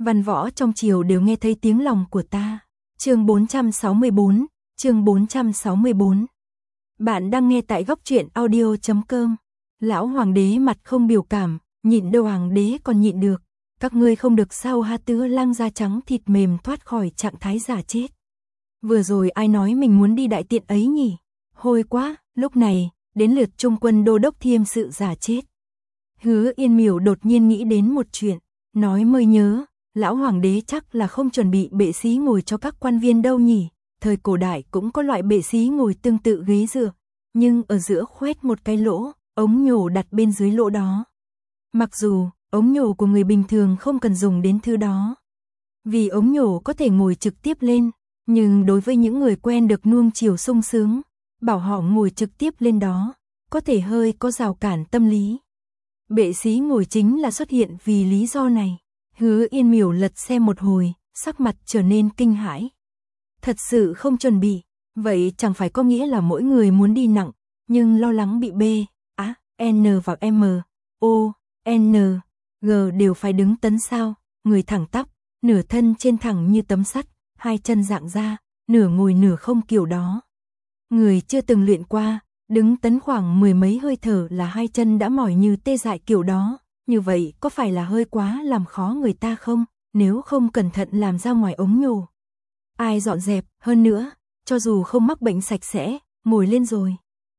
Văn võ trong triều đều nghe thấy tiếng lòng của ta. Chương 464, chương 464. Bạn đang nghe tại góc truyện audio.com. Lão hoàng đế mặt không biểu cảm, nhịn đâu hoàng đế còn nhịn được. Các ngươi không được sao ha, Tứ Lang da trắng thịt mềm thoát khỏi trạng thái giả chết. Vừa rồi ai nói mình muốn đi đại tiện ấy nhỉ? Hôi quá, lúc này, đến lượt Trung quân đô đốc Thiêm sự giả chết. Hứa Yên Miểu đột nhiên nghĩ đến một chuyện, nói mới nhớ, lão hoàng đế chắc là không chuẩn bị bệ xí ngồi cho các quan viên đâu nhỉ? Thời cổ đại cũng có loại bệ xí ngồi tương tự ghế dựa, nhưng ở giữa khoét một cái lỗ, ống nhổ đặt bên dưới lỗ đó. Mặc dù, ống nhổ của người bình thường không cần dùng đến thứ đó, vì ống nhổ có thể ngồi trực tiếp lên, nhưng đối với những người quen được nuông chiều sung sướng, bảo họ ngồi trực tiếp lên đó, có thể hơi có rào cản tâm lý. Bệ xí ngồi chính là xuất hiện vì lý do này. Hứa Yên Miểu lật xem một hồi, sắc mặt trở nên kinh hãi. Thật sự không chuẩn bị, vậy chẳng phải có nghĩa là mỗi người muốn đi nặng, nhưng lo lắng bị B, A, N và M, O, N, G đều phải đứng tấn sao, người thẳng tắp, nửa thân trên thẳng như tấm sắt, hai chân dạng ra, nửa ngồi nửa không kiểu đó. Người chưa từng luyện qua, đứng tấn khoảng mười mấy hơi thở là hai chân đã mỏi như tê dại kiểu đó, như vậy có phải là hơi quá làm khó người ta không, nếu không cẩn thận làm ra ngoài ống nhổ. Ai dọn dẹp, hơn nữa, cho dù không mắc bệnh sạch sẽ, ngồi lên rồi.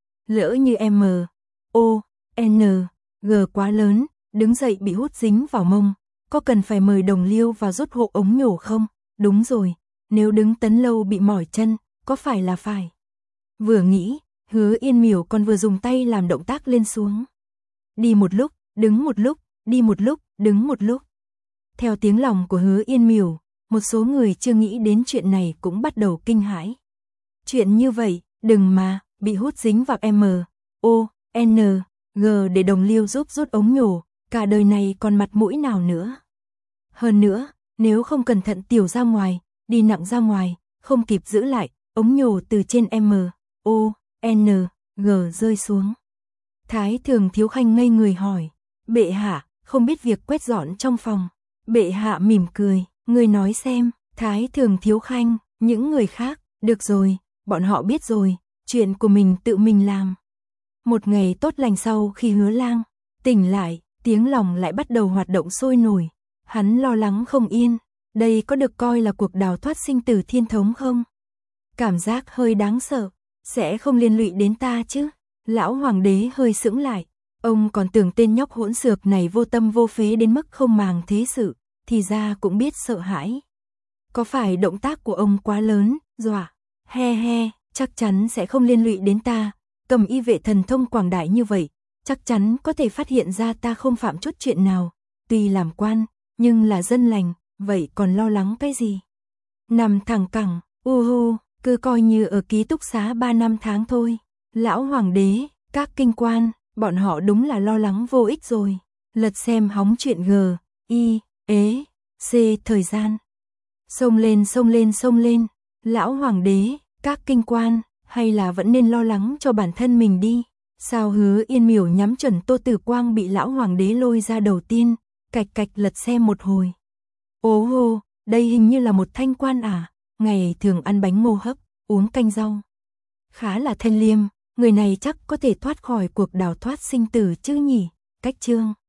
Lỡ như M, O, N, G quá lớn, đứng dậy bị hút dính vào mông, có cần phải mời đồng liêu vào rút hộ ống nhổ không? Đúng rồi, nếu đứng tấn lâu bị mỏi chân, có phải là phải. Vừa nghĩ, Hứa Yên Miểu còn vừa dùng tay làm động tác lên xuống. Đi một lúc, đứng một lúc, đi một lúc, đứng một lúc. Theo tiếng lòng của Hứa Yên Miểu, một số người chưa nghĩ đến chuyện này cũng bắt đầu kinh hãi. Chuyện như vậy, đừng mà, bị hút dính vào M, O, N, G để đồng liêu giúp rút ống nhổ, cả đời này còn mặt mũi nào nữa. Hơn nữa, nếu không cẩn thận tiểu ra ngoài, đi nặng ra ngoài, không kịp giữ lại, ống nhổ từ trên M, O, N, G rơi xuống. Thái Thường Thiếu Khanh ngây người hỏi, bệ hạ, không biết việc quét dọn trong phòng. Bệ hạ mỉm cười, người nói xem. Thái Thường Thiếu Khanh, những người khác, được rồi, bọn họ biết rồi, chuyện của mình tự mình làm. Một ngày tốt lành sau khi Hứa Lang tỉnh lại, tiếng lòng lại bắt đầu hoạt động sôi nổi. Hắn lo lắng không yên, đây có được coi là cuộc đào thoát sinh tử thiên thống không? Cảm giác hơi đáng sợ, sẽ không liên lụy đến ta chứ? Lão hoàng đế hơi sững lại, ông còn tưởng tên nhóc hỗn xược này vô tâm vô phế đến mức không màng thế sự, thì ra cũng biết sợ hãi. Có phải động tác của ông quá lớn, dọa? He he, chắc chắn sẽ không liên lụy đến ta, Cầm Y vệ thần thông quảng đại như vậy, chắc chắn có thể phát hiện ra ta không phạm chút chuyện nào, tuy làm quan, nhưng là dân lành, vậy còn lo lắng cái gì? Nằm thẳng cẳng, cứ coi như ở ký túc xá 3 năm tháng thôi. Lão hoàng đế, các kinh quan, bọn họ đúng là lo lắng vô ích rồi. Lật xem hóng chuyện G, I, ế, C thời gian. Xông lên. Lão hoàng đế, các kinh quan, hay là vẫn nên lo lắng cho bản thân mình đi. Sao Hứa Yên Miểu nhắm chuẩn Tô Tử Quang bị lão hoàng đế lôi ra đầu tiên, cạch lật xem một hồi. Ố hô, đây hình như là một thanh quan à, ngày thường ăn bánh ngô hấp, uống canh rau. Khá là thanh liêm, người này chắc có thể thoát khỏi cuộc đào thoát sinh tử chứ nhỉ. Cách chương